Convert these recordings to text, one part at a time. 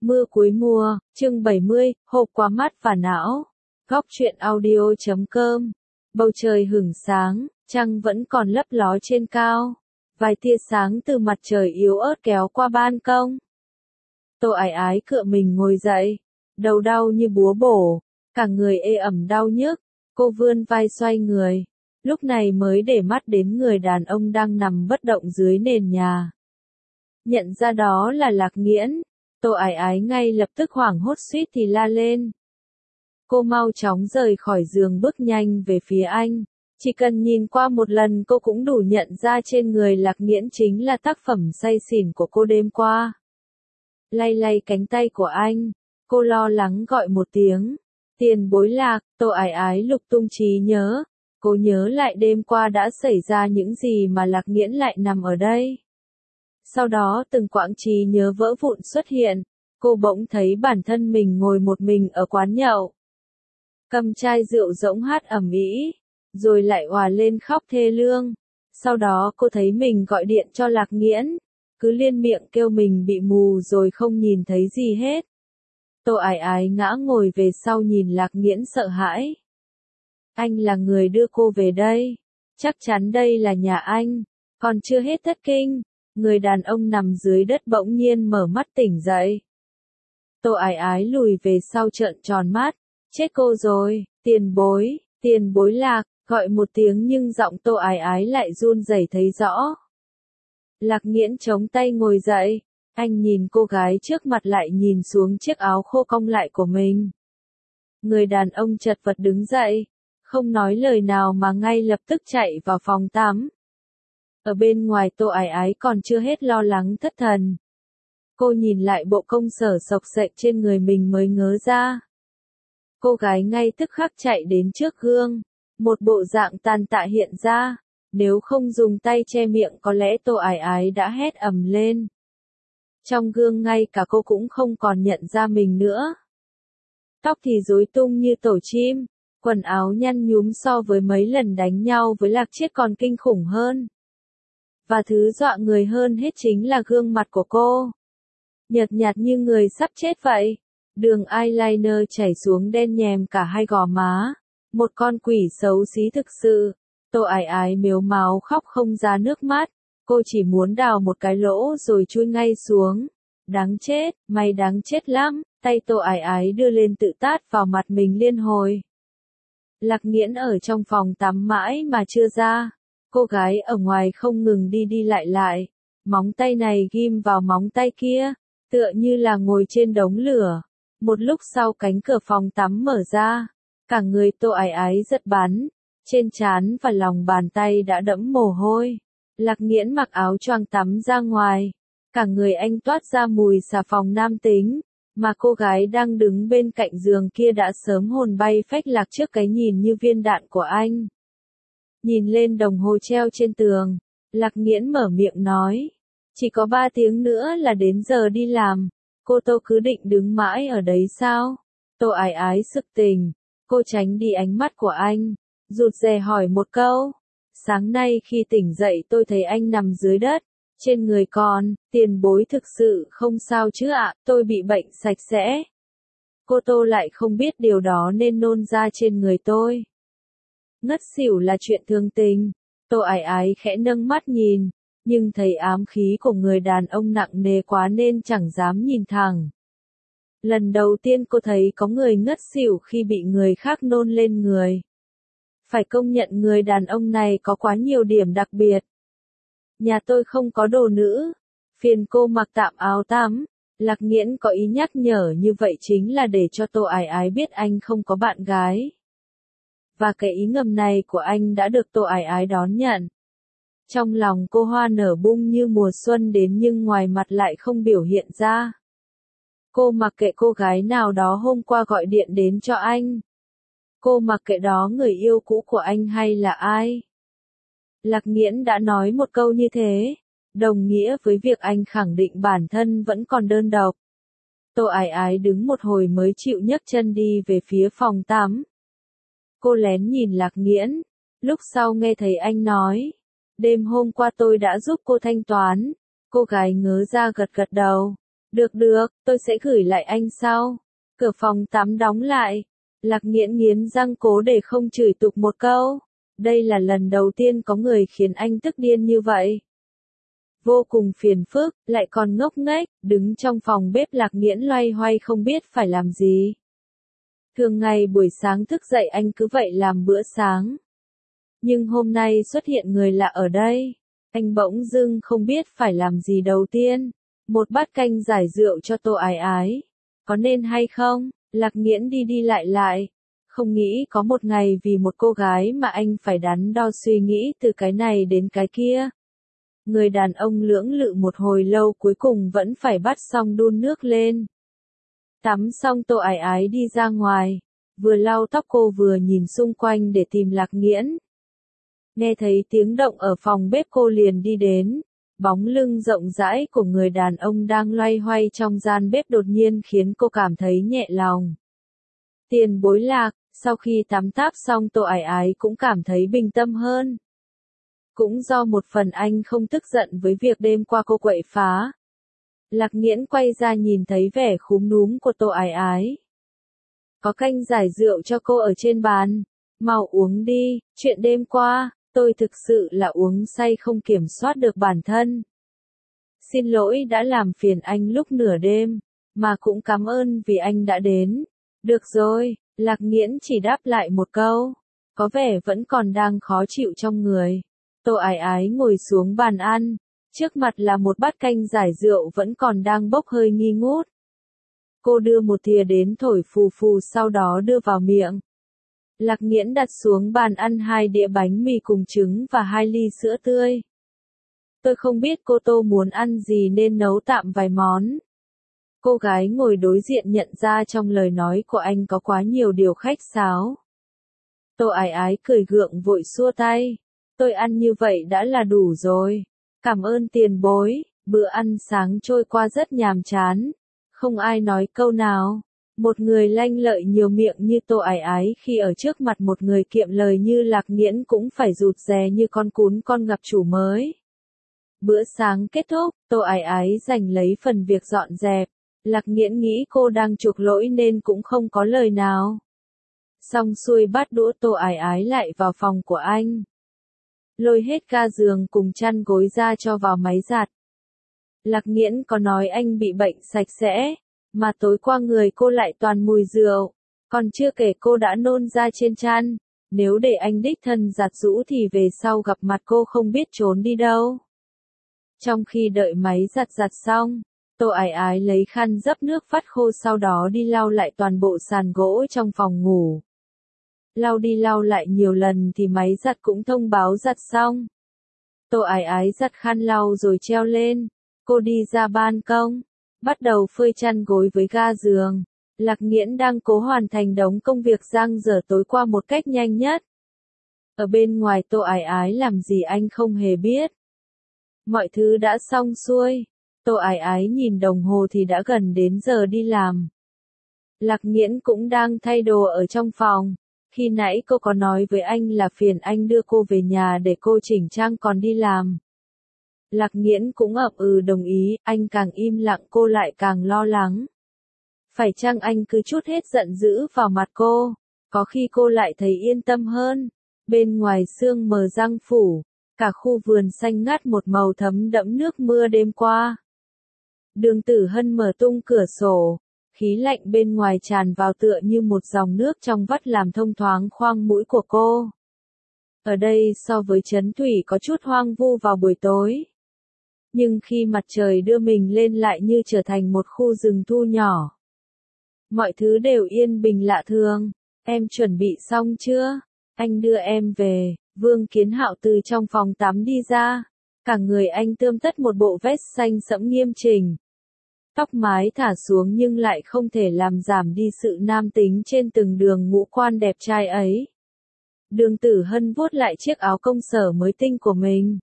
Mưa cuối mùa, chương 70, hộp quá mắt và não. Góc truyện audio.com. Bầu trời hửng sáng, trăng vẫn còn lấp ló trên cao. Vài tia sáng từ mặt trời yếu ớt kéo qua ban công. Tô Ái Ái cựa mình ngồi dậy, đầu đau như búa bổ, cả người ê ẩm đau nhức. Cô vươn vai xoay người, lúc này mới để mắt đến người đàn ông đang nằm bất động dưới nền nhà. Nhận ra đó là Lạc Nghiễn, Tô Ái Ái ngay lập tức hoảng hốt suýt thì la lên. Cô mau chóng rời khỏi giường bước nhanh về phía anh. Chỉ cần nhìn qua một lần cô cũng đủ nhận ra trên người Lạc Nghiễn chính là tác phẩm say xỉn của cô đêm qua. Lay lay cánh tay của anh, cô lo lắng gọi một tiếng. Tiền bối Lạc. Tô Ái Ái lục tung trí nhớ. Cô nhớ lại đêm qua đã xảy ra những gì mà Lạc Nghiễn lại nằm ở đây. Sau đó từng quãng trí nhớ vỡ vụn xuất hiện. Cô bỗng thấy bản thân mình ngồi một mình ở quán nhậu. Cầm chai rượu rỗng hát ầm ĩ, rồi lại òa lên khóc thê lương. Sau đó cô thấy mình gọi điện cho Lạc Nghiễn, cứ liên miệng kêu mình bị mù rồi không nhìn thấy gì hết. Tô Ái Ái ngã ngồi về sau nhìn Lạc Nghiễn sợ hãi. Anh là người đưa cô về đây. Chắc chắn đây là nhà anh. Còn chưa hết thất kinh, người đàn ông nằm dưới đất bỗng nhiên mở mắt tỉnh dậy. Tô Ái Ái lùi về sau trợn tròn mắt. Chết cô rồi, tiền bối Lạc, gọi một tiếng nhưng giọng Tô Ái Ái lại run rẩy thấy rõ. Lạc Nghiễn chống tay ngồi dậy, anh nhìn cô gái trước mặt lại nhìn xuống chiếc áo khô cong lại của mình. Người đàn ông chật vật đứng dậy, không nói lời nào mà ngay lập tức chạy vào phòng tắm. Ở bên ngoài Tô Ái Ái còn chưa hết lo lắng thất thần. Cô nhìn lại bộ công sở xộc xệch trên người mình mới ngớ ra. Cô gái ngay tức khắc chạy đến trước gương, một bộ dạng tàn tạ hiện ra, nếu không dùng tay che miệng có lẽ Tô Ái Ái đã hét ầm lên. Trong gương ngay cả cô cũng không còn nhận ra mình nữa. Tóc thì rối tung như tổ chim, quần áo nhăn nhúm so với mấy lần đánh nhau với Lạc Chiết còn kinh khủng hơn. Và thứ dọa người hơn hết chính là gương mặt của cô. Nhợt nhạt như người sắp chết vậy. Đường eyeliner chảy xuống đen nhèm cả hai gò má. Một con quỷ xấu xí thực sự. Tô Ái Ái mếu máo khóc không ra nước mắt. Cô chỉ muốn đào một cái lỗ rồi chui ngay xuống. Đáng chết, mày đáng chết lắm. Tay Tô Ái Ái đưa lên tự tát vào mặt mình liên hồi. Lạc Nghiễn ở trong phòng tắm mãi mà chưa ra. Cô gái ở ngoài không ngừng đi lại. Móng tay này ghim vào móng tay kia, tựa như là ngồi trên đống lửa. Một lúc sau cánh cửa phòng tắm mở ra, cả người Tô Ái Ái giật bắn, trên trán và lòng bàn tay đã đẫm mồ hôi. Lạc Nghiễn mặc áo choàng tắm ra ngoài, cả người anh toát ra mùi xà phòng nam tính, mà cô gái đang đứng bên cạnh giường kia đã sớm hồn bay phách lạc trước cái nhìn như viên đạn của anh. Nhìn lên đồng hồ treo trên tường, Lạc Nghiễn mở miệng nói, chỉ có 3 tiếng nữa là đến giờ đi làm. Cô Tô cứ định đứng mãi ở đấy sao? Tô Ái Ái sực tỉnh, cô tránh đi ánh mắt của anh, rụt rè hỏi một câu. Sáng nay khi tỉnh dậy tôi thấy anh nằm dưới đất, trên người còn, tiền bối thực sự không sao chứ ạ, tôi bị bệnh sạch sẽ. Cô Tô lại không biết điều đó nên nôn ra trên người tôi. Ngất xỉu là chuyện thường tình. Tô Ái Ái khẽ nâng mắt nhìn, nhưng thấy ám khí của người đàn ông nặng nề quá nên chẳng dám nhìn thẳng. Lần đầu tiên cô thấy có người ngất xỉu khi bị người khác nôn lên người. Phải công nhận người đàn ông này có quá nhiều điểm đặc biệt. Nhà tôi không có đồ nữ, phiền cô mặc tạm áo tắm. Lạc Nghiễn có ý nhắc nhở như vậy chính là để cho Tô Ái Ái biết anh không có bạn gái. Và cái ý ngầm này của anh đã được Tô Ái Ái đón nhận. Trong lòng cô hoa nở bung như mùa xuân đến nhưng ngoài mặt lại không biểu hiện ra. Cô mặc kệ cô gái nào đó hôm qua gọi điện đến cho anh. Cô mặc kệ đó người yêu cũ của anh hay là ai. Lạc Nghiễn đã nói một câu như thế, đồng nghĩa với việc anh khẳng định bản thân vẫn còn đơn độc. Tô Ái Ái đứng một hồi mới chịu nhấc chân đi về phía phòng tắm. Cô lén nhìn Lạc Nghiễn, lúc sau nghe thấy anh nói. Đêm hôm qua tôi đã giúp cô thanh toán. Cô gái ngớ ra gật gật đầu. Được được, tôi sẽ gửi lại anh sau. Cửa phòng tắm đóng lại. Lạc Nghiễn nghiến răng cố để không chửi tục một câu. Đây là lần đầu tiên có người khiến anh tức điên như vậy. Vô cùng phiền phức, lại còn ngốc nghếch, đứng trong phòng bếp Lạc Nghiễn loay hoay không biết phải làm gì. Thường ngày buổi sáng thức dậy anh cứ vậy làm bữa sáng. Nhưng hôm nay xuất hiện người lạ ở đây. Anh bỗng dưng không biết phải làm gì đầu tiên. Một bát canh giải rượu cho Tô Ái Ái. Có nên hay không? Lạc Nghiễn đi đi lại lại. Không nghĩ có một ngày vì một cô gái mà anh phải đắn đo suy nghĩ từ cái này đến cái kia. Người đàn ông lưỡng lự một hồi lâu cuối cùng vẫn phải bắt xong đun nước lên. Tắm xong Tô Ái Ái đi ra ngoài. Vừa lau tóc cô vừa nhìn xung quanh để tìm Lạc Nghiễn. Nghe thấy tiếng động ở phòng bếp cô liền đi đến. Bóng lưng rộng rãi của người đàn ông đang loay hoay trong gian bếp đột nhiên khiến cô cảm thấy nhẹ lòng. Tiền bối Lạc, sau khi tắm táp xong Tô Ái Ái cũng cảm thấy bình tâm hơn. Cũng do một phần anh không tức giận với việc đêm qua cô quậy phá. Lạc Nghiễn quay ra nhìn thấy vẻ khúm núm của Tô Ái Ái. Có canh giải rượu cho cô ở trên bàn. Mau uống đi, chuyện đêm qua, tôi thực sự là uống say không kiểm soát được bản thân. Xin lỗi đã làm phiền anh lúc nửa đêm, mà cũng cảm ơn vì anh đã đến. Được rồi, Lạc Nghiễn chỉ đáp lại một câu. Có vẻ vẫn còn đang khó chịu trong người. Tô Ái Ái ngồi xuống bàn ăn. Trước mặt là một bát canh giải rượu vẫn còn đang bốc hơi nghi ngút. Cô đưa một thìa đến thổi phù phù sau đó đưa vào miệng. Lạc Nghiễn đặt xuống bàn ăn 2 đĩa bánh mì cùng trứng và 2 ly sữa tươi. Tôi không biết cô Tô muốn ăn gì nên nấu tạm vài món. Cô gái ngồi đối diện nhận ra trong lời nói của anh có quá nhiều điều khách sáo. Tô Ái Ái cười gượng vội xua tay. Tôi ăn như vậy đã là đủ rồi. Cảm ơn tiền bối, bữa ăn sáng trôi qua rất nhàm chán. Không ai nói câu nào. Một người lanh lợi nhiều miệng như Tô Ái Ái khi ở trước mặt một người kiệm lời như Lạc Nghiễn cũng phải rụt rè như con cún con gặp chủ mới. Bữa sáng kết thúc, Tô Ái Ái giành lấy phần việc dọn dẹp. Lạc Nghiễn nghĩ cô đang chuộc lỗi nên cũng không có lời nào. Xong xuôi bát đũa Tô Ái Ái lại vào phòng của anh. Lôi hết ga giường cùng chăn gối ra cho vào máy giặt. Lạc Nghiễn có nói anh bị bệnh sạch sẽ, mà tối qua người cô lại toàn mùi rượu. Còn chưa kể cô đã nôn ra trên chăn. Nếu để anh đích thân giặt giũ thì về sau gặp mặt cô không biết trốn đi đâu. Trong khi đợi máy giặt xong, Tô Ái Ái lấy khăn dấp nước vắt khô sau đó đi lau lại toàn bộ sàn gỗ trong phòng ngủ. Lau đi lau lại nhiều lần thì máy giặt cũng thông báo giặt xong. Tô Ái Ái giặt khăn lau rồi treo lên. Cô đi ra ban công, bắt đầu phơi chăn gối với ga giường. Lạc Nghiễn đang cố hoàn thành đống công việc dang dở tối qua một cách nhanh nhất. Ở bên ngoài Tô Ái Ái làm gì anh không hề biết. Mọi thứ đã xong xuôi. Tô Ái Ái nhìn đồng hồ thì đã gần đến giờ đi làm. Lạc Nghiễn cũng đang thay đồ ở trong phòng. Khi nãy cô có nói với anh là phiền anh đưa cô về nhà để cô chỉnh trang còn đi làm. Lạc Nghiễn cũng ậm ừ đồng ý, anh càng im lặng cô lại càng lo lắng. Phải chăng anh cứ trút hết giận dữ vào mặt cô, có khi cô lại thấy yên tâm hơn. Bên ngoài sương mờ giăng phủ, cả khu vườn xanh ngắt một màu thấm đẫm nước mưa đêm qua. Đường Tử Hân mở tung cửa sổ, khí lạnh bên ngoài tràn vào tựa như một dòng nước trong vắt làm thông thoáng khoang mũi của cô. Ở đây so với trấn thủy có chút hoang vu vào buổi tối. Nhưng khi mặt trời đưa mình lên lại như trở thành một khu rừng thu nhỏ. Mọi thứ đều yên bình lạ thường. Em chuẩn bị xong chưa? Anh đưa em về. Vương Kiến Hạo từ trong phòng tắm đi ra. Cả người anh tươm tất một bộ vest xanh sẫm nghiêm chỉnh. Tóc mái thả xuống nhưng lại không thể làm giảm đi sự nam tính trên từng đường ngũ quan đẹp trai ấy. Đường Tử Hân vuốt lại chiếc áo công sở mới tinh của mình.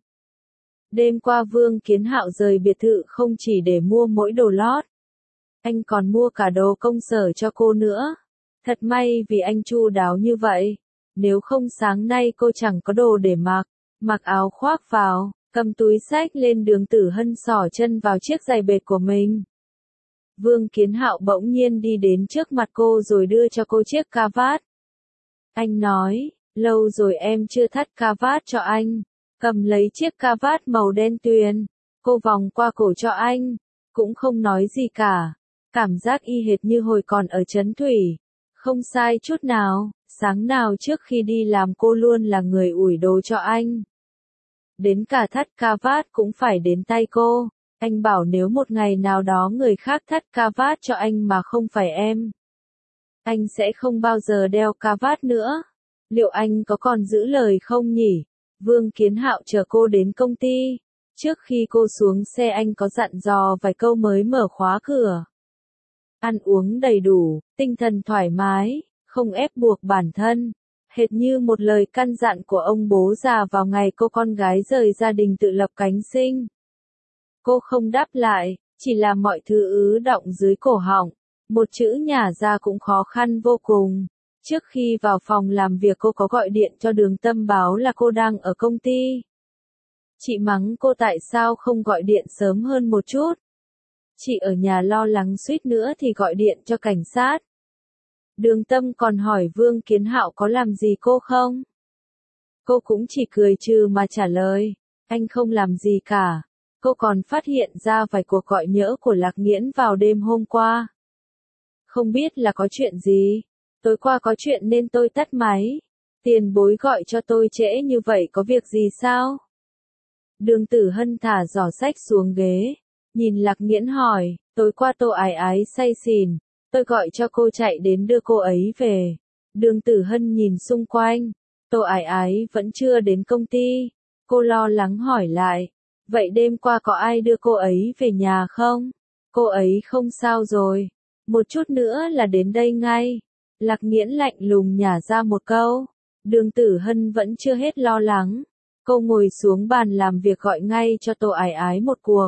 Đêm qua Vương Kiến Hạo rời biệt thự không chỉ để mua mỗi đồ lót. Anh còn mua cả đồ công sở cho cô nữa. Thật may vì anh chu đáo như vậy. Nếu không sáng nay cô chẳng có đồ để mặc. Mặc áo khoác vào, cầm túi xách lên. Đường Tử Hân xỏ chân vào chiếc giày bệt của mình. Vương Kiến Hạo bỗng nhiên đi đến trước mặt cô rồi đưa cho cô chiếc cà vạt. Anh nói, lâu rồi em chưa thắt cà vạt cho anh. Cầm lấy chiếc cà vạt màu đen tuyền, cô vòng qua cổ cho anh, cũng không nói gì cả. Cảm giác y hệt như hồi còn ở Trấn Thủy. Không sai chút nào, sáng nào trước khi đi làm cô luôn là người ủi đồ cho anh. Đến cả thắt cà vạt cũng phải đến tay cô. Anh bảo nếu một ngày nào đó người khác thắt cà vạt cho anh mà không phải em, anh sẽ không bao giờ đeo cà vạt nữa. Liệu anh có còn giữ lời không nhỉ? Vương Kiến Hạo chờ cô đến công ty. Trước khi cô xuống xe anh có dặn dò vài câu mới mở khóa cửa. Ăn uống đầy đủ, tinh thần thoải mái, không ép buộc bản thân. Hệt như một lời căn dặn của ông bố già vào ngày cô con gái rời gia đình tự lập cánh sinh. Cô không đáp lại, chỉ là mọi thứ ứ đọng dưới cổ họng. Một chữ nhả ra cũng khó khăn vô cùng. Trước khi vào phòng làm việc cô có gọi điện cho Đường Tâm báo là cô đang ở công ty. Chị mắng cô tại sao không gọi điện sớm hơn một chút. Chị ở nhà lo lắng suýt nữa thì gọi điện cho cảnh sát. Đường Tâm còn hỏi Vương Kiến Hạo có làm gì cô không? Cô cũng chỉ cười trừ mà trả lời, anh không làm gì cả. Cô còn phát hiện ra vài cuộc gọi nhỡ của Lạc Nghiễn vào đêm hôm qua. Không biết là có chuyện gì. Tối qua có chuyện nên tôi tắt máy. Tiền bối gọi cho tôi trễ như vậy có việc gì sao? Đường Tử Hân thả giỏ sách xuống ghế. Nhìn Lạc Nghiễn hỏi, tối qua Tô Ái Ái say xỉn. Tôi gọi cho cô chạy đến đưa cô ấy về. Đường Tử Hân nhìn xung quanh. Tô Ái Ái vẫn chưa đến công ty. Cô lo lắng hỏi lại. Vậy đêm qua có ai đưa cô ấy về nhà không? Cô ấy không sao rồi. Một chút nữa là đến đây ngay. Lạc Nghiễn lạnh lùng nhả ra một câu. Đường Tử Hân vẫn chưa hết lo lắng. Cô ngồi xuống bàn làm việc gọi ngay cho Tô Ái Ái một cuộc.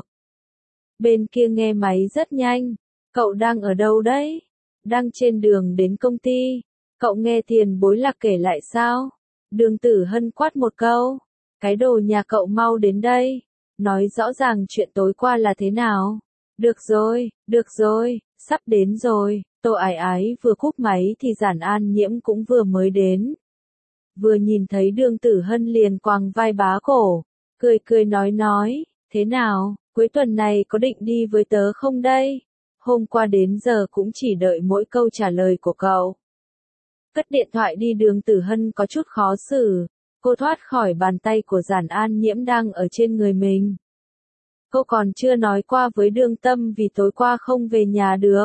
Bên kia nghe máy rất nhanh. Cậu đang ở đâu đấy? Đang trên đường đến công ty. Cậu nghe tiền bối Lạc kể lại sao? Đường Tử Hân quát một câu. Cái đồ nhà cậu mau đến đây. Nói rõ ràng chuyện tối qua là thế nào? Được rồi, sắp đến rồi. Tô Ái Ái vừa cúp máy thì Giản An Nhiễm cũng vừa mới đến. Vừa nhìn thấy Đường Tử Hân liền quàng vai bá cổ, cười nói, thế nào, cuối tuần này có định đi với tớ không đây? Hôm qua đến giờ cũng chỉ đợi mỗi câu trả lời của cậu. Cất điện thoại đi. Đường Tử Hân có chút khó xử, cô thoát khỏi bàn tay của Giản An Nhiễm đang ở trên người mình. Cô còn chưa nói qua với Đường Tâm vì tối qua không về nhà được.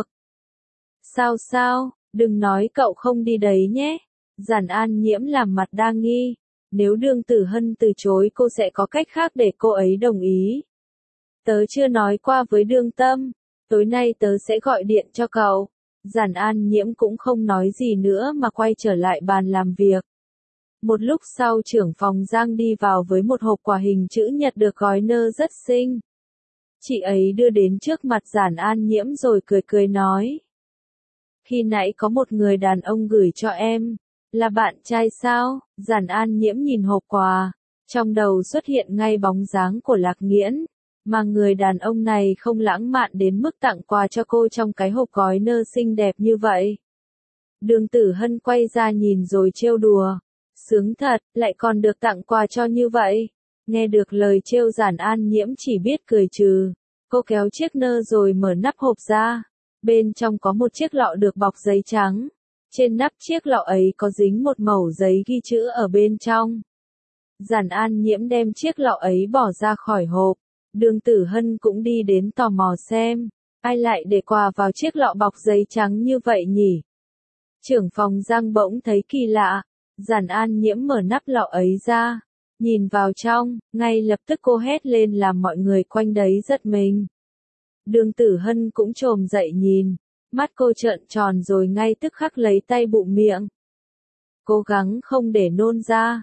Sao, đừng nói cậu không đi đấy nhé. Giản An Nhiễm làm mặt đa nghi. Nếu Đường Tử Hân từ chối cô sẽ có cách khác để cô ấy đồng ý. Tớ chưa nói qua với Đường Tâm. Tối nay tớ sẽ gọi điện cho cậu. Giản An Nhiễm cũng không nói gì nữa mà quay trở lại bàn làm việc. Một lúc sau trưởng phòng Giang đi vào với một hộp quà hình chữ nhật được gói nơ rất xinh. Chị ấy đưa đến trước mặt Giản An Nhiễm rồi cười nói. Khi nãy có một người đàn ông gửi cho em. Là bạn trai sao? Giản An Nhiễm nhìn hộp quà. Trong đầu xuất hiện ngay bóng dáng của Lạc Nghiễn. Mà người đàn ông này không lãng mạn đến mức tặng quà cho cô trong cái hộp gói nơ xinh đẹp như vậy. Đường Tử Hân quay ra nhìn rồi trêu đùa. Sướng thật, lại còn được tặng quà cho như vậy. Nghe được lời trêu Giản An Nhiễm chỉ biết cười trừ. Cô kéo chiếc nơ rồi mở nắp hộp ra. Bên trong có một chiếc lọ được bọc giấy trắng. Trên nắp chiếc lọ ấy có dính một mẩu giấy ghi chữ ở bên trong. Giản An Nhiễm đem chiếc lọ ấy bỏ ra khỏi hộp. Đường Tử Hân cũng đi đến tò mò xem. Ai lại để quà vào chiếc lọ bọc giấy trắng như vậy nhỉ? Trưởng phòng Giang bỗng thấy kỳ lạ. Giản An Nhiễm mở nắp lọ ấy ra. Nhìn vào trong, ngay lập tức cô hét lên làm mọi người quanh đấy giật mình. Đường Tử Hân cũng trồm dậy nhìn. Mắt cô trợn tròn rồi ngay tức khắc lấy tay bụm miệng. Cố gắng không để nôn ra.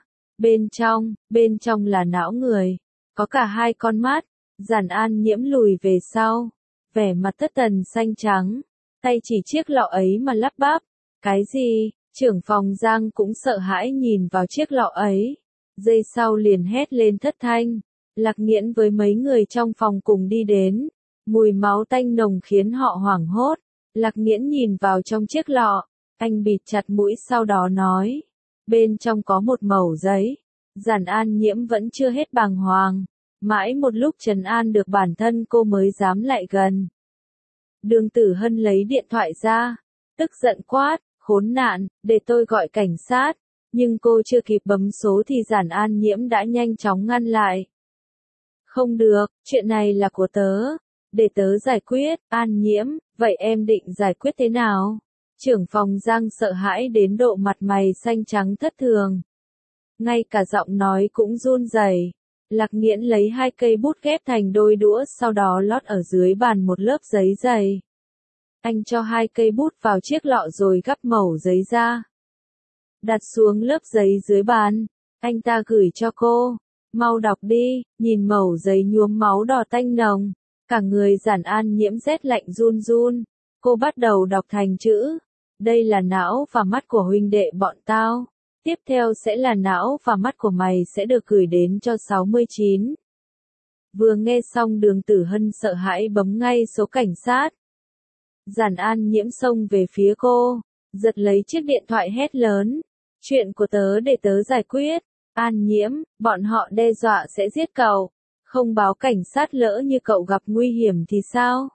Bên trong là não người. Có cả hai con mắt. Giản An Nhiễm lùi về sau. Vẻ mặt thất thần xanh trắng. Tay chỉ chiếc lọ ấy mà lắp bắp. Cái gì? Trưởng phòng Giang cũng sợ hãi nhìn vào chiếc lọ ấy. Giây sau liền hét lên thất thanh. Lạc Nghiễn với mấy người trong phòng cùng đi đến. Mùi máu tanh nồng khiến họ hoảng hốt. Lạc Nghiễn nhìn vào trong chiếc lọ, anh bịt chặt mũi sau đó nói. Bên trong có một mẩu giấy. Giản An Nhiễm vẫn chưa hết bàng hoàng. Mãi một lúc trấn an được bản thân cô mới dám lại gần. Đường Tử Hân lấy điện thoại ra, tức giận quát, khốn nạn, để tôi gọi cảnh sát. Nhưng cô chưa kịp bấm số thì Giản An Nhiễm đã nhanh chóng ngăn lại. Không được, chuyện này là của tớ. Để tớ giải quyết. An Nhiễm, vậy em định giải quyết thế nào? Trưởng phòng Giang sợ hãi đến độ mặt mày xanh trắng thất thường. Ngay cả giọng nói cũng run rẩy. Lạc Nghiễn lấy 2 cây bút ghép thành đôi đũa sau đó lót ở dưới bàn một lớp giấy dày. Anh cho 2 cây bút vào chiếc lọ rồi gắp mẩu giấy ra. Đặt xuống lớp giấy dưới bàn. Anh ta gửi cho cô. Mau đọc đi, nhìn mẩu giấy nhuốm máu đỏ tanh nồng. Cả người Giản An Nhiễm rét lạnh run run. Cô bắt đầu đọc thành chữ. Đây là não và mắt của huynh đệ bọn tao. Tiếp theo sẽ là não và mắt của mày sẽ được gửi đến cho 69. Vừa nghe xong Đường Tử Hân sợ hãi bấm ngay số cảnh sát. Giản An Nhiễm xông về phía cô, giật lấy chiếc điện thoại hét lớn. Chuyện của tớ để tớ giải quyết. An Nhiễm, bọn họ đe dọa sẽ giết cậu. Không báo cảnh sát lỡ như cậu gặp nguy hiểm thì sao?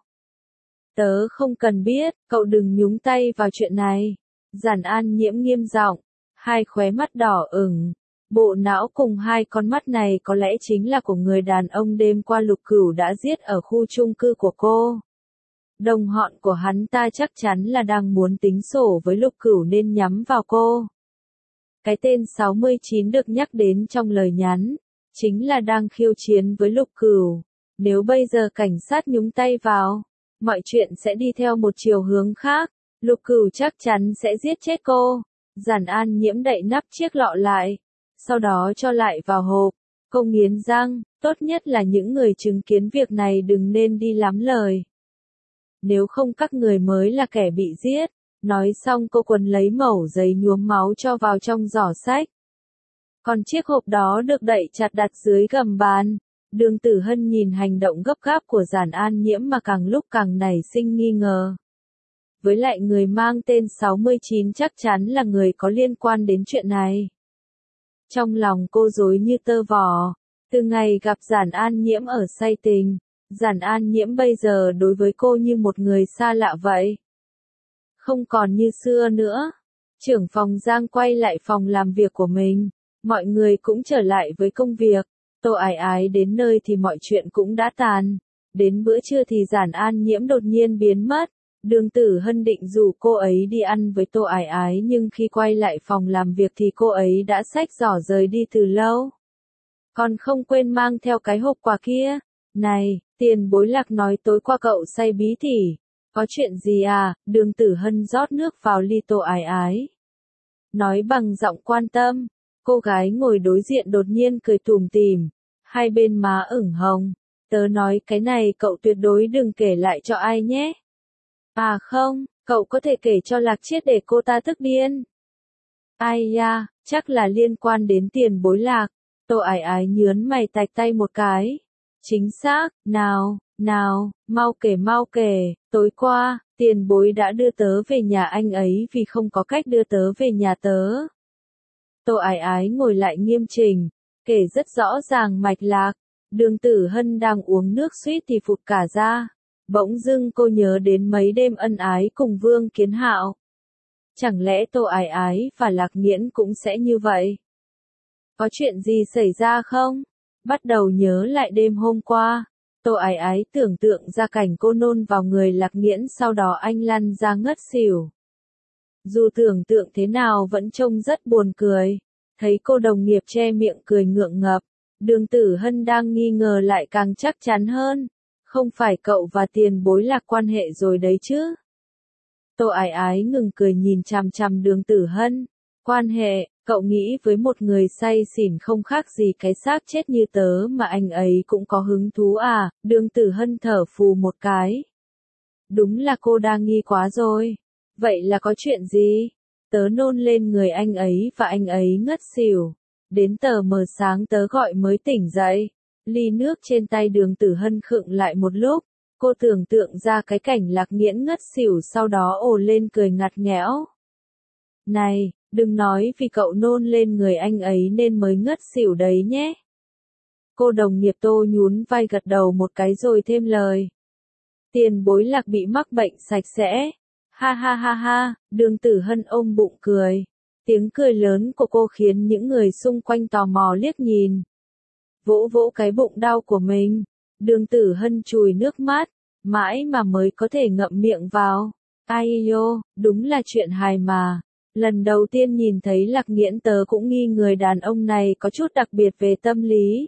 Tớ không cần biết, cậu đừng nhúng tay vào chuyện này. Giản An Nhiễm nghiêm giọng, 2 khóe mắt đỏ ửng. Bộ não cùng 2 con mắt này có lẽ chính là của người đàn ông đêm qua Lục Cửu đã giết ở khu chung cư của cô. Đồng họn của hắn ta chắc chắn là đang muốn tính sổ với Lục Cửu nên nhắm vào cô. Cái tên 69 được nhắc đến trong lời nhắn, chính là đang khiêu chiến với Lục Cửu. Nếu bây giờ cảnh sát nhúng tay vào, mọi chuyện sẽ đi theo một chiều hướng khác. Lục Cửu chắc chắn sẽ giết chết cô. Giản An Nhiễm đậy nắp chiếc lọ lại, sau đó cho lại vào hộp. Cô nghiến răng, tốt nhất là những người chứng kiến việc này đừng nên đi lắm lời. Nếu không các người mới là kẻ bị giết. Nói xong cô quấn lấy mẩu giấy nhuốm máu cho vào trong giỏ sách. Còn chiếc hộp đó được đậy chặt đặt dưới gầm bàn. Đường Tử Hân nhìn hành động gấp gáp của Giản An Nhiễm mà càng lúc càng nảy sinh nghi ngờ. Với lại người mang tên 69 chắc chắn là người có liên quan đến chuyện này. Trong lòng cô rối như tơ vò. Từ ngày gặp Giản An Nhiễm ở say tình, Giản An Nhiễm bây giờ đối với cô như một người xa lạ vậy. Không còn như xưa nữa. Trưởng phòng Giang quay lại phòng làm việc của mình. Mọi người cũng trở lại với công việc. Tô Ái Ái đến nơi thì mọi chuyện cũng đã tàn. Đến bữa trưa thì Giản An Nhiễm đột nhiên biến mất. Đường Tử Hân định rủ cô ấy đi ăn với Tô Ái Ái nhưng khi quay lại phòng làm việc thì cô ấy đã xách giỏ rời đi từ lâu. Còn không quên mang theo cái hộp quà kia. Này, Tiền Bối Lạc nói tối qua cậu say bí tỉ. Có chuyện gì à? Đường Tử Hân rót nước vào ly Tô Ái Ái. Nói bằng giọng quan tâm. Cô gái ngồi đối diện đột nhiên cười tủm tỉm. 2 bên má ửng hồng. Tớ nói cái này cậu tuyệt đối đừng kể lại cho ai nhé. À không, cậu có thể kể cho Lạc Chiết để cô ta tức điên. Ai da, chắc là liên quan đến Tiền Bối Lạc. Tô Ái Ái nhớn mày tạch tay một cái. Chính xác, nào, mau kể, tối qua, Tiền Bối đã đưa tớ về nhà anh ấy vì không có cách đưa tớ về nhà tớ. Tô Ái Ái ngồi lại nghiêm chỉnh, kể rất rõ ràng mạch lạc. Đường Tử Hân đang uống nước suýt thì phụt cả ra. Bỗng dưng cô nhớ đến mấy đêm ân ái cùng Vương Kiến Hạo. Chẳng lẽ Tô Ái Ái và Lạc Nghiễn cũng sẽ như vậy? Có chuyện gì xảy ra không? Bắt đầu nhớ lại đêm hôm qua. Tô Ái Ái tưởng tượng ra cảnh cô nôn vào người Lạc Nghiễn sau đó anh lăn ra ngất xỉu. Dù tưởng tượng thế nào vẫn trông rất buồn cười. Thấy cô đồng nghiệp che miệng cười ngượng ngập. Đường Tử Hân đang nghi ngờ lại càng chắc chắn hơn. Không phải cậu và Tiền Bối Lạc quan hệ rồi đấy chứ? Tô Ái Ái ngừng cười nhìn chằm chằm Đường Tử Hân. Quan hệ, cậu nghĩ với một người say xỉn không khác gì cái xác chết như tớ mà anh ấy cũng có hứng thú à? Đường Tử Hân thở phù một cái. Đúng là cô đang nghi quá rồi. Vậy là có chuyện gì? Tớ nôn lên người anh ấy và anh ấy ngất xỉu. Đến tờ mờ sáng tớ gọi mới tỉnh dậy. Ly nước trên tay Đường Tử Hân khựng lại một lúc. Cô tưởng tượng ra cái cảnh Lạc Nghiễn ngất xỉu sau đó ồ lên cười ngặt nghẽo. Này, đừng nói vì cậu nôn lên người anh ấy nên mới ngất xỉu đấy nhé. Cô đồng nghiệp Tô nhún vai gật đầu một cái rồi thêm lời. Tiền bối Lạc bị mắc bệnh sạch sẽ. Ha ha ha ha, Đường Tử Hân ôm bụng cười. Tiếng cười lớn của cô khiến những người xung quanh tò mò liếc nhìn. Vỗ vỗ cái bụng đau của mình. Đường Tử Hân chùi nước mắt, mãi mà mới có thể ngậm miệng vào. Ai yo, đúng là chuyện hài mà. Lần đầu tiên nhìn thấy Lạc Nghiễn tớ cũng nghi người đàn ông này có chút đặc biệt về tâm lý.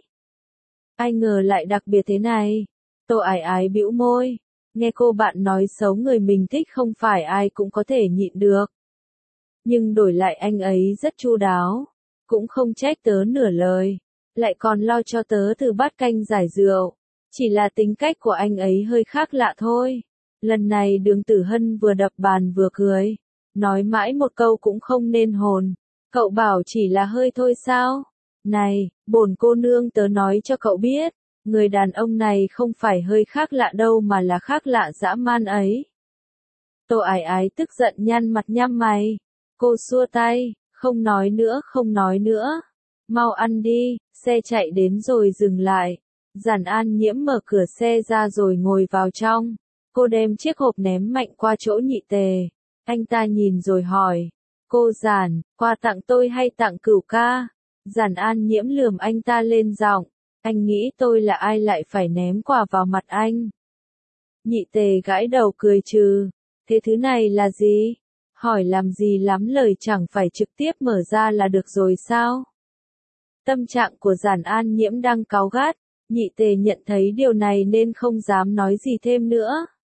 Ai ngờ lại đặc biệt thế này. Tô Ái Ái bĩu môi. Nghe cô bạn nói xấu người mình thích không phải ai cũng có thể nhịn được. Nhưng đổi lại anh ấy rất chu đáo. Cũng không trách tớ nửa lời. Lại còn lo cho tớ từ bát canh giải rượu. Chỉ là tính cách của anh ấy hơi khác lạ thôi. Lần này Đường Tử Hân vừa đập bàn vừa cười. Nói mãi một câu cũng không nên hồn. Cậu bảo chỉ là hơi thôi sao? Này, bổn cô nương tớ nói cho cậu biết. Người đàn ông này không phải hơi khác lạ đâu mà là khác lạ dã man ấy. Tô Ái Ái tức giận nhăn mặt nhăm mày. Cô xua tay, không nói nữa không nói nữa. Mau ăn đi, xe chạy đến rồi dừng lại. Giản An Nhiễm mở cửa xe ra rồi ngồi vào trong. Cô đem chiếc hộp ném mạnh qua chỗ Nhị Tề. Anh ta nhìn rồi hỏi. Cô Giản, quà tặng tôi hay tặng Cửu ca? Giản An Nhiễm lườm anh ta lên giọng. Anh nghĩ tôi là ai lại phải ném quà vào mặt anh? Nhị Tề gãi đầu cười trừ. Thế thứ này là gì? Hỏi làm gì lắm lời chẳng phải trực tiếp mở ra là được rồi sao? Tâm trạng của Giản An Nhiễm đang cáu gắt. Nhị Tề nhận thấy điều này nên không dám nói gì thêm nữa.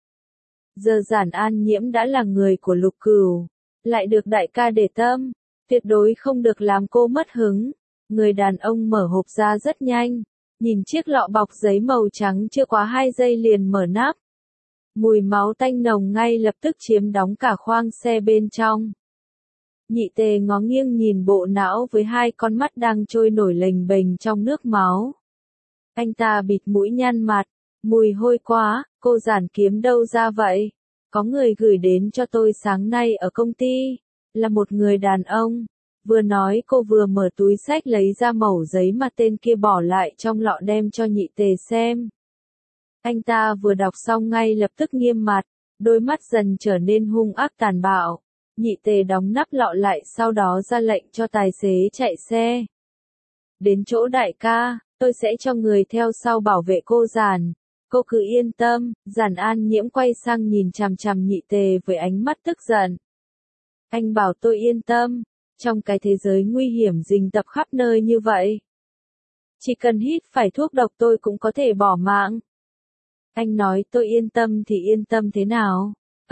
Giờ Giản An Nhiễm đã là người của Lục Cửu, lại được đại ca để tâm, tuyệt đối không được làm cô mất hứng. Người đàn ông mở hộp ra rất nhanh, nhìn chiếc lọ bọc giấy màu trắng chưa quá 2 giây liền mở nắp. Mùi máu tanh nồng ngay lập tức chiếm đóng cả khoang xe bên trong. Nhị Tề ngó nghiêng nhìn bộ não với 2 con mắt đang trôi nổi lềnh bềnh trong nước máu. Anh ta bịt mũi nhăn mặt, mùi hôi quá, cô Giản kiếm đâu ra vậy? Có người gửi đến cho tôi sáng nay ở công ty, là một người đàn ông. Vừa nói cô vừa mở túi xách lấy ra mẩu giấy mà tên kia bỏ lại trong lọ đem cho Nhị Tề xem. Anh ta vừa đọc xong ngay lập tức nghiêm mặt, đôi mắt dần trở nên hung ác tàn bạo. Nhị Tề đóng nắp lọ lại sau đó ra lệnh cho tài xế chạy xe. Đến chỗ đại ca, tôi sẽ cho người theo sau bảo vệ cô Giản. Cô cứ yên tâm. Giản An Nhiễm quay sang nhìn chằm chằm Nhị Tề với ánh mắt tức giận. Anh bảo tôi yên tâm. Trong cái thế giới nguy hiểm rình rập khắp nơi như vậy, chỉ cần hít phải thuốc độc tôi cũng có thể bỏ mạng. Anh nói tôi yên tâm thì yên tâm thế nào?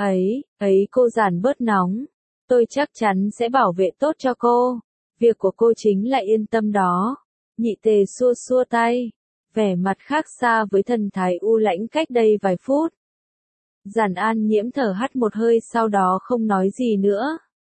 Ấy cô Giản bớt nóng. Tôi chắc chắn sẽ bảo vệ tốt cho cô. Việc của cô chính là yên tâm đó. Nhị Tề xua xua tay, vẻ mặt khác xa với thần thái u lãnh cách đây vài phút. Giản An Nhiễm thở hắt một hơi sau đó không nói gì nữa.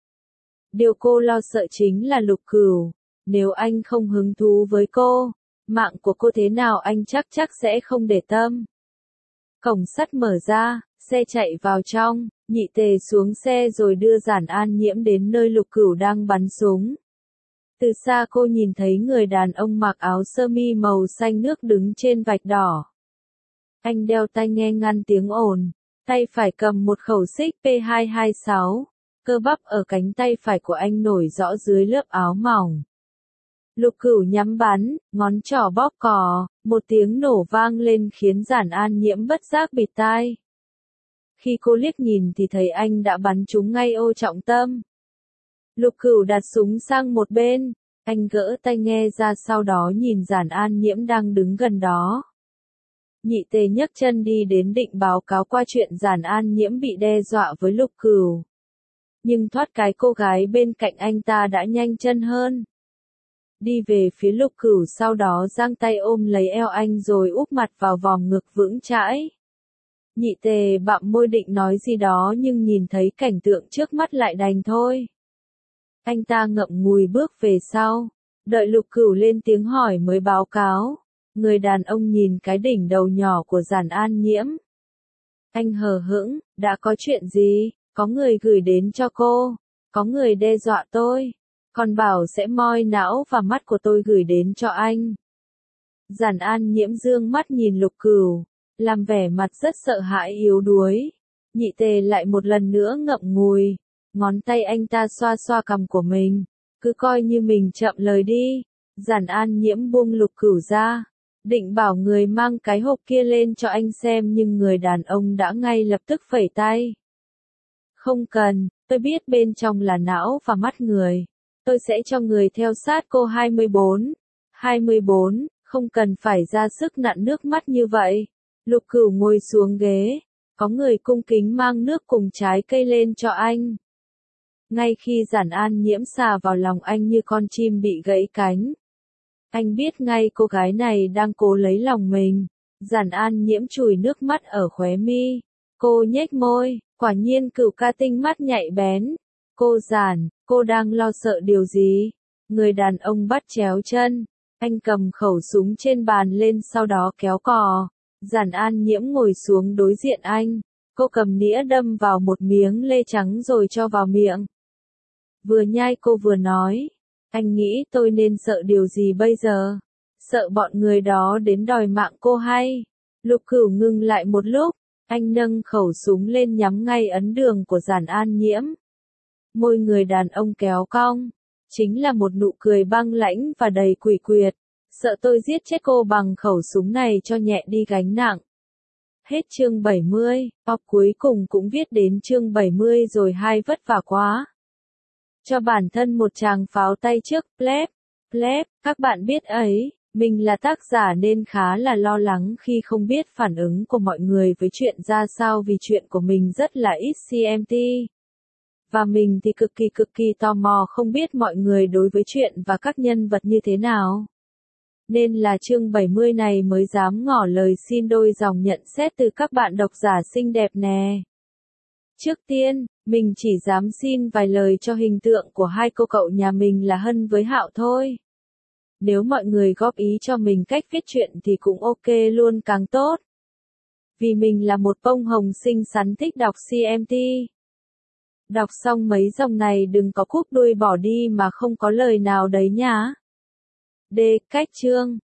Điều cô lo sợ chính là Lục Cửu. Nếu anh không hứng thú với cô, mạng của cô thế nào anh chắc sẽ không để tâm. Cổng sắt mở ra, xe chạy vào trong, Nhị Tề xuống xe rồi đưa Giản An Nhiễm đến nơi Lục Cửu đang bắn súng. Từ xa cô nhìn thấy người đàn ông mặc áo sơ mi màu xanh nước đứng trên vạch đỏ. Anh đeo tai nghe ngăn tiếng ồn, tay phải cầm một khẩu xích P226, cơ bắp ở cánh tay phải của anh nổi rõ dưới lớp áo mỏng. Lục Cửu nhắm bắn, ngón trỏ bóp cò, một tiếng nổ vang lên khiến Giản An Nhiễm bất giác bịt tai. Khi cô liếc nhìn thì thấy anh đã bắn trúng ngay ô trọng tâm. Lục Cửu đặt súng sang một bên, anh gỡ tai nghe ra sau đó nhìn Giản An Nhiễm đang đứng gần đó. Nhị Tề nhấc chân đi đến định báo cáo qua chuyện Giản An Nhiễm bị đe dọa với Lục Cửu. Nhưng thoát cái cô gái bên cạnh anh ta đã nhanh chân hơn. Đi về phía Lục Cửu sau đó giang tay ôm lấy eo anh rồi úp mặt vào vòng ngực vững chãi. Nhị Tề bặm môi định nói gì đó nhưng nhìn thấy cảnh tượng trước mắt lại đành thôi. Anh ta ngậm ngùi bước về sau, đợi Lục Cửu lên tiếng hỏi mới báo cáo. Người đàn ông nhìn cái đỉnh đầu nhỏ của Giản An Nhiễm. Anh hờ hững, đã có chuyện gì? Có người gửi đến cho cô. Có người đe dọa tôi. Còn bảo sẽ moi não và mắt của tôi gửi đến cho anh. Giản An Nhiễm dương mắt nhìn Lục Cửu, làm vẻ mặt rất sợ hãi yếu đuối. Nhị Tề lại một lần nữa ngậm ngùi, ngón tay anh ta xoa xoa cằm của mình, cứ coi như mình chậm lời đi. Giản An Nhiễm buông Lục Cửu ra, định bảo người mang cái hộp kia lên cho anh xem nhưng người đàn ông đã ngay lập tức phẩy tay. Không cần, tôi biết bên trong là não và mắt người. Tôi sẽ cho người theo sát cô 24. 24, không cần phải ra sức nặn nước mắt như vậy. Lục Cửu ngồi xuống ghế, có người cung kính mang nước cùng trái cây lên cho anh. Ngay khi Giản An Nhiễm xà vào lòng anh như con chim bị gãy cánh. Anh biết ngay cô gái này đang cố lấy lòng mình. Giản An Nhiễm chùi nước mắt ở khóe mi. Cô nhếch môi, quả nhiên Cửu ca tinh mắt nhạy bén. Cô Giản, cô đang lo sợ điều gì? Người đàn ông bắt chéo chân. Anh cầm khẩu súng trên bàn lên sau đó kéo cò. Giản An Nhiễm ngồi xuống đối diện anh. Cô cầm nĩa đâm vào một miếng lê trắng rồi cho vào miệng. Vừa nhai cô vừa nói. Anh nghĩ tôi nên sợ điều gì bây giờ? Sợ bọn người đó đến đòi mạng cô hay? Lục Cửu ngừng lại một lúc. Anh nâng khẩu súng lên nhắm ngay ấn đường của Giản An Nhiễm. Môi người đàn ông kéo cong. Chính là một nụ cười băng lãnh và đầy quỷ quyệt. Sợ tôi giết chết cô bằng khẩu súng này cho nhẹ đi gánh nặng. Hết chương 70, cuối cùng cũng viết đến chương 70 rồi, hai vất vả quá. Cho bản thân một tràng pháo tay trước, pleb, các bạn biết ấy, mình là tác giả nên khá là lo lắng khi không biết phản ứng của mọi người với chuyện ra sao vì chuyện của mình rất là ít CMT. Và mình thì cực kỳ tò mò không biết mọi người đối với chuyện và các nhân vật như thế nào. Nên là chương 70 này mới dám ngỏ lời xin đôi dòng nhận xét từ các bạn độc giả xinh đẹp nè. Trước tiên, mình chỉ dám xin vài lời cho hình tượng của hai cô cậu nhà mình là Hân với Hạo thôi. Nếu mọi người góp ý cho mình cách viết truyện thì cũng ok luôn càng tốt. Vì mình là một bông hồng xinh xắn thích đọc CMT. Đọc xong mấy dòng này đừng có cúp đuôi bỏ đi mà không có lời nào đấy nhá. D. Cách chương